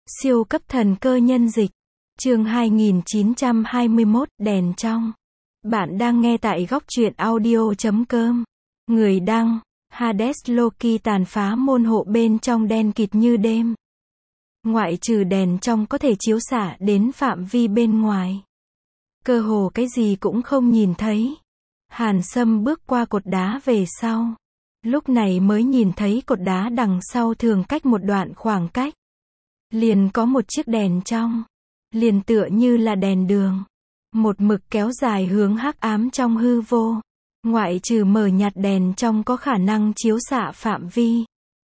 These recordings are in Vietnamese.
Siêu cấp thần cơ nhân dịch. Chương 2921, đèn trong. Bạn đang nghe tại góc truyện audio.com. Người đăng, Hades Loki tàn phá môn hộ bên trong đen kịt như đêm. Ngoại trừ đèn trong có thể chiếu xạ đến phạm vi bên ngoài. Cơ hồ cái gì cũng không nhìn thấy. Hàn Sâm bước qua cột đá về sau. Lúc này mới nhìn thấy cột đá đằng sau thường cách một đoạn khoảng cách. Liền có một chiếc đèn trong. Liền tựa như là đèn đường. Một mực kéo dài hướng hắc ám trong hư vô. Ngoại trừ mờ nhạt đèn trong có khả năng chiếu xạ phạm vi.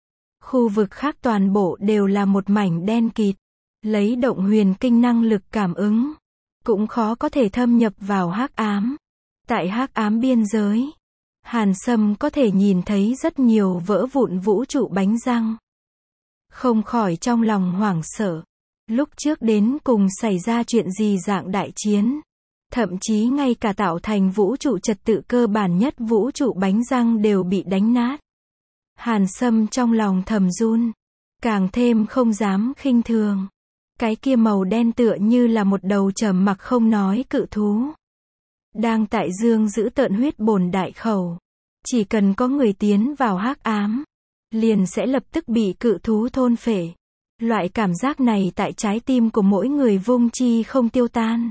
Khu vực khác toàn bộ đều là một mảnh đen kịt. Lấy động huyền kinh năng lực cảm ứng. Cũng khó có thể thâm nhập vào hắc ám. Tại hắc ám biên giới. Hàn Sâm có thể nhìn thấy rất nhiều vỡ vụn vũ trụ bánh răng. Không khỏi trong lòng hoảng sợ. Lúc trước đến cùng xảy ra chuyện gì dạng đại chiến. Thậm chí ngay cả tạo thành vũ trụ trật tự cơ bản nhất vũ trụ bánh răng đều bị đánh nát. Hàn Sâm trong lòng thầm run. Càng thêm không dám khinh thường. Cái kia màu đen tựa như là một đầu trầm mặc không nói cự thú. Đang tại dương giữ tợn huyết bồn đại khẩu. Chỉ cần có người tiến vào hắc ám. Liền sẽ lập tức bị cự thú thôn phệ. Loại cảm giác này tại trái tim của mỗi người vung chi không tiêu tan.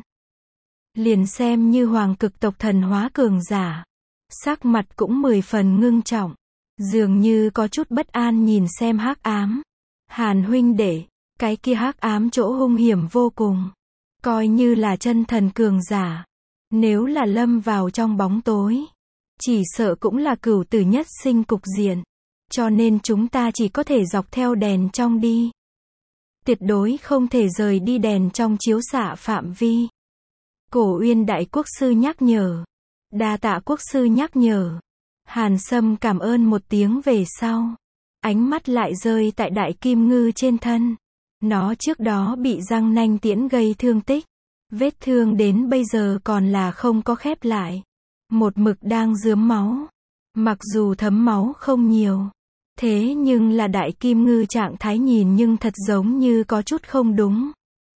Liền xem như hoàng cực tộc thần hóa cường giả. Sắc mặt cũng 10 phần ngưng trọng. Dường như có chút bất an nhìn xem hắc ám. Hàn huynh đệ, cái kia hắc ám chỗ hung hiểm vô cùng. Coi như là chân thần cường giả. Nếu là lâm vào trong bóng tối. Chỉ sợ cũng là cửu tử nhất sinh cục diện. Cho nên chúng ta chỉ có thể dọc theo đèn trong đi. Tuyệt đối không thể rời đi đèn trong chiếu xạ phạm vi. Cổ Uyên đại quốc sư nhắc nhở. Đa tạ quốc sư nhắc nhở. Hàn Sâm cảm ơn một tiếng về sau. Ánh mắt lại rơi tại đại kim ngư trên thân. Nó trước đó bị răng nanh tiễn gây thương tích. Vết thương đến bây giờ còn là không có khép lại. Một mực đang rướm máu. Mặc dù thấm máu không nhiều. Thế nhưng là đại kim ngư trạng thái nhìn nhưng thật giống như có chút không đúng.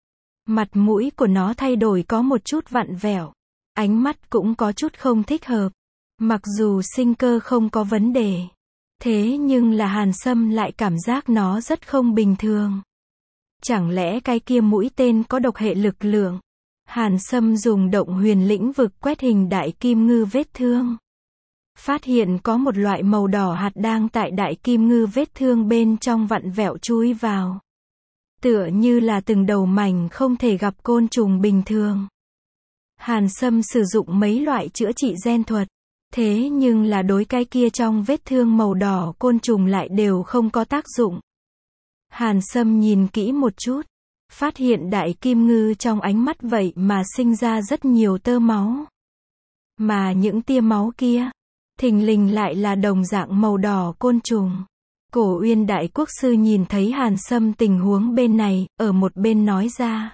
Mặt mũi của nó thay đổi có một chút vặn vẹo. Ánh mắt cũng có chút không thích hợp. Mặc dù sinh cơ không có vấn đề. Thế nhưng là Hàn Sâm lại cảm giác nó rất không bình thường. Chẳng lẽ cái kia mũi tên có độc hệ lực lượng? Hàn Sâm dùng động huyền lĩnh vực quét hình đại kim ngư vết thương. Phát hiện có một loại màu đỏ hạt đang tại đại kim ngư vết thương bên trong vặn vẹo chui vào. Tựa như là từng đầu mảnh không thể gặp côn trùng bình thường. Hàn Sâm sử dụng mấy loại chữa trị gen thuật. Thế nhưng là đối cái kia trong vết thương màu đỏ côn trùng lại đều không có tác dụng. Hàn Sâm nhìn kỹ một chút. Phát hiện đại kim ngư trong ánh mắt vậy mà sinh ra rất nhiều tơ máu. Mà những tia máu kia. Thình lình lại là đồng dạng màu đỏ côn trùng. Cổ Uyên đại quốc sư nhìn thấy Hàn Sâm tình huống bên này, ở một bên nói ra.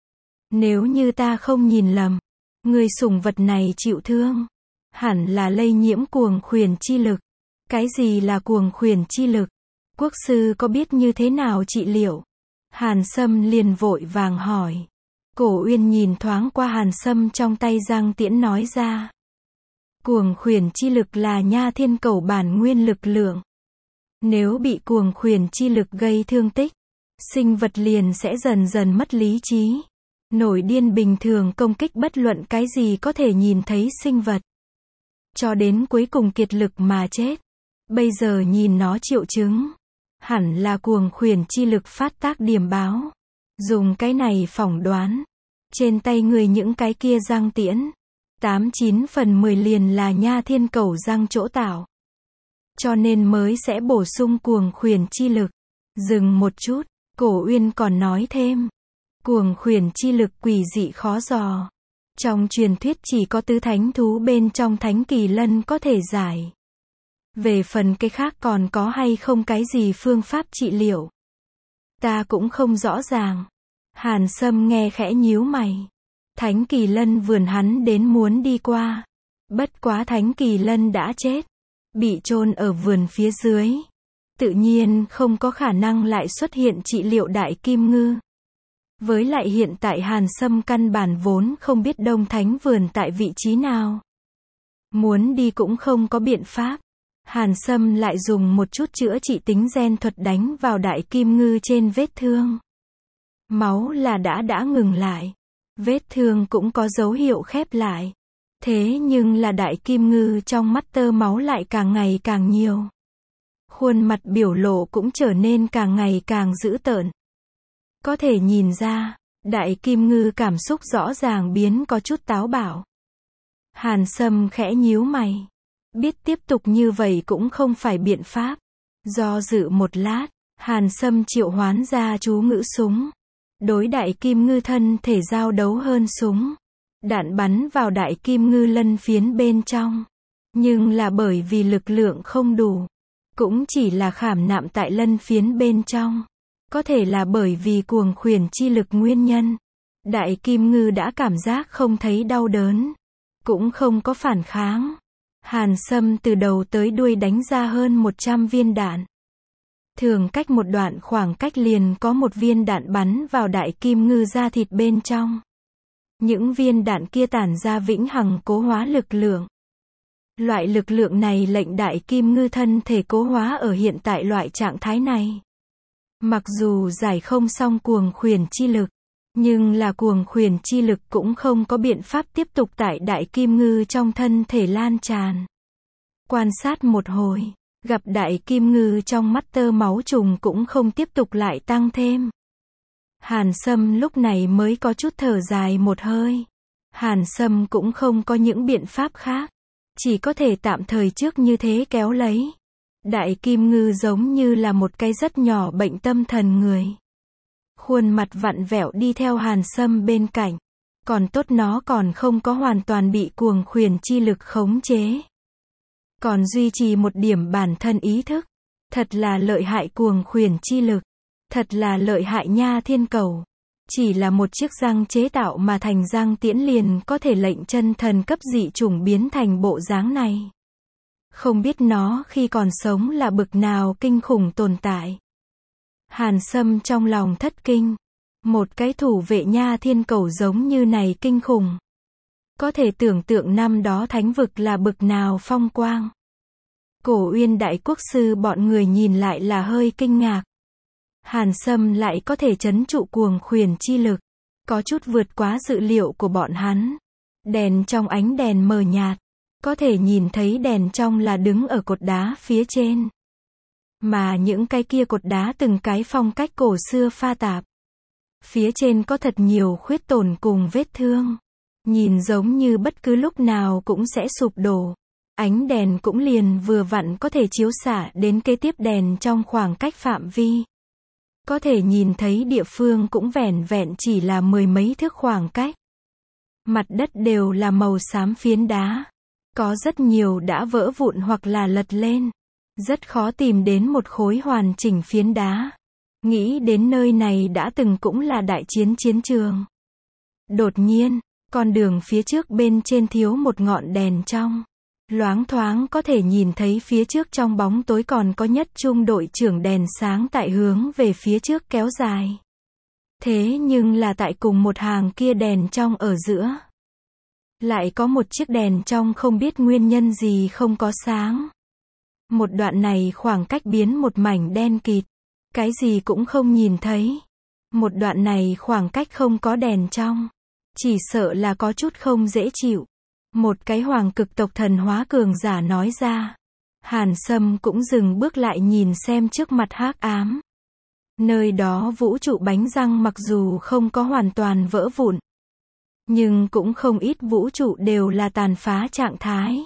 Nếu như ta không nhìn lầm, người sủng vật này chịu thương. Hẳn là lây nhiễm cuồng khuyển chi lực. Cái gì là cuồng khuyển chi lực? Quốc sư có biết như thế nào trị liệu? Hàn Sâm liền vội vàng hỏi. Cổ Uyên nhìn thoáng qua Hàn Sâm trong tay răng tiễn nói ra. Cuồng khuyển chi lực là nha thiên cầu bản nguyên lực lượng. Nếu bị cuồng khuyển chi lực gây thương tích, sinh vật liền sẽ dần dần mất lý trí. Nổi điên bình thường công kích bất luận cái gì có thể nhìn thấy sinh vật. Cho đến cuối cùng kiệt lực mà chết. Bây giờ nhìn nó triệu chứng. Hẳn là cuồng khuyển chi lực phát tác điểm báo. Dùng cái này phỏng đoán. Trên tay người những cái kia răng tiễn. 89 phần 10 liền là nha thiên cầu răng chỗ tạo. Cho nên mới sẽ bổ sung cuồng khuyển chi lực. Dừng một chút, Cổ Uyên còn nói thêm. Cuồng khuyển chi lực quỷ dị khó dò. Trong truyền thuyết chỉ có tứ thánh thú bên trong thánh kỳ lân có thể giải. Về phần cái khác còn có hay không cái gì phương pháp trị liệu. Ta cũng không rõ ràng. Hàn Sâm nghe khẽ nhíu mày. Thánh kỳ lân vườn hắn đến muốn đi qua. Bất quá thánh kỳ lân đã chết. Bị chôn ở vườn phía dưới. Tự nhiên không có khả năng lại xuất hiện trị liệu đại kim ngư. Với lại hiện tại Hàn Sâm căn bản vốn không biết Đông Thánh Vườn tại vị trí nào. Muốn đi cũng không có biện pháp. Hàn Sâm lại dùng một chút chữa trị tính gen thuật đánh vào đại kim ngư trên vết thương. Máu là đã ngừng lại. Vết thương cũng có dấu hiệu khép lại. Thế nhưng là đại kim ngư trong mắt tơ máu lại càng ngày càng nhiều. Khuôn mặt biểu lộ cũng trở nên càng ngày càng dữ tợn. Có thể nhìn ra, đại kim ngư cảm xúc rõ ràng biến có chút táo bạo. Hàn Sâm khẽ nhíu mày. Biết tiếp tục như vậy cũng không phải biện pháp. Do dự một lát, Hàn Sâm triệu hoán ra chú ngữ súng. Đối đại kim ngư thân thể giao đấu hơn súng. Đạn bắn vào đại kim ngư lân phiến bên trong. Nhưng là bởi vì lực lượng không đủ. Cũng chỉ là khảm nạm tại lân phiến bên trong. Có thể là bởi vì cuồng khuyển chi lực nguyên nhân. Đại kim ngư đã cảm giác không thấy đau đớn. Cũng không có phản kháng. Hàn Sâm từ đầu tới đuôi đánh ra hơn 100 viên đạn. Thường cách một đoạn khoảng cách liền có một viên đạn bắn vào đại kim ngư da thịt bên trong. Những viên đạn kia tản ra vĩnh hằng cố hóa lực lượng. Loại lực lượng này lệnh đại kim ngư thân thể cố hóa ở hiện tại loại trạng thái này. Mặc dù giải không xong cuồng khuyển chi lực, nhưng là cuồng khuyển chi lực cũng không có biện pháp tiếp tục tại đại kim ngư trong thân thể lan tràn. Quan sát một hồi, gặp đại kim ngư trong mắt tơ máu trùng cũng không tiếp tục lại tăng thêm. Hàn Sâm lúc này mới có chút thở dài một hơi. Hàn Sâm cũng không có những biện pháp khác. Chỉ có thể tạm thời trước như thế kéo lấy. Đại kim ngư giống như là một cái rất nhỏ bệnh tâm thần người. Khuôn mặt vặn vẹo đi theo Hàn Sâm bên cạnh. Còn tốt nó còn không có hoàn toàn bị cuồng khuyển chi lực khống chế. Còn duy trì một điểm bản thân ý thức. Thật là lợi hại cuồng khuyển chi lực. Thật là lợi hại nha thiên cầu. Chỉ là một chiếc răng chế tạo mà thành răng tiễn liền có thể lệnh chân thần cấp dị chủng biến thành bộ dáng này. Không biết nó khi còn sống là bực nào kinh khủng tồn tại. Hàn Sâm trong lòng thất kinh. Một cái thủ vệ nha thiên cầu giống như này kinh khủng. Có thể tưởng tượng năm đó thánh vực là bực nào phong quang. Cổ Uyên đại quốc sư bọn người nhìn lại là hơi kinh ngạc. Hàn Sâm lại có thể trấn trụ cuồng khuyển chi lực. Có chút vượt quá dự liệu của bọn hắn. Đèn trong ánh đèn mờ nhạt. Có thể nhìn thấy đèn trong là đứng ở cột đá phía trên. Mà những cái kia cột đá từng cái phong cách cổ xưa pha tạp. Phía trên có thật nhiều khuyết tổn cùng vết thương. Nhìn giống như bất cứ lúc nào cũng sẽ sụp đổ. Ánh đèn cũng liền vừa vặn có thể chiếu xạ đến kế tiếp đèn trong khoảng cách phạm vi. Có thể nhìn thấy địa phương cũng vẻn vẹn chỉ là mười mấy thước khoảng cách. Mặt đất đều là màu xám phiến đá. Có rất nhiều đã vỡ vụn hoặc là lật lên. Rất khó tìm đến một khối hoàn chỉnh phiến đá. Nghĩ đến nơi này đã từng cũng là đại chiến trường. Đột nhiên, con đường phía trước bên trên thiếu một ngọn đèn trong. Loáng thoáng có thể nhìn thấy phía trước trong bóng tối còn có nhất trung đội trưởng đèn sáng tại hướng về phía trước kéo dài. Thế nhưng là tại cùng một hàng kia đèn trong ở giữa. Lại có một chiếc đèn trong không biết nguyên nhân gì không có sáng. Một đoạn này khoảng cách biến một mảnh đen kịt. Cái gì cũng không nhìn thấy. Một đoạn này khoảng cách không có đèn trong. Chỉ sợ là có chút không dễ chịu. Một cái hoàng cực tộc thần hóa cường giả nói ra. Hàn Sâm cũng dừng bước lại nhìn xem trước mặt hắc ám. Nơi đó vũ trụ bánh răng mặc dù không có hoàn toàn vỡ vụn. Nhưng cũng không ít vũ trụ đều là tàn phá trạng thái.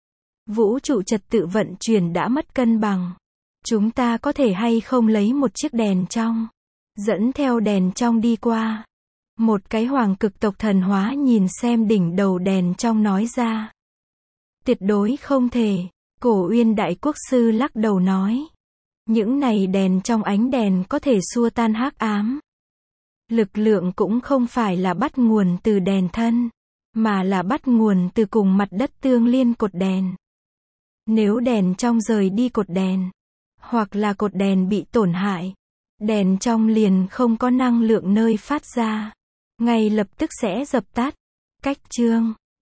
Vũ trụ trật tự vận chuyển đã mất cân bằng. Chúng ta có thể hay không lấy một chiếc đèn trong. Dẫn theo đèn trong đi qua. Một cái hoàng cực tộc thần hóa nhìn xem đỉnh đầu đèn trong nói ra. Tuyệt đối không thể. Cổ Uyên đại quốc sư lắc đầu nói. Những này đèn trong ánh đèn có thể xua tan hắc ám. Lực lượng cũng không phải là bắt nguồn từ đèn thân. Mà là bắt nguồn từ cùng mặt đất tương liên cột đèn. Nếu đèn trong rời đi cột đèn. hoặc là cột đèn bị tổn hại, đèn trong liền không có năng lượng nơi phát ra, ngay lập tức sẽ dập tắt. Cách chương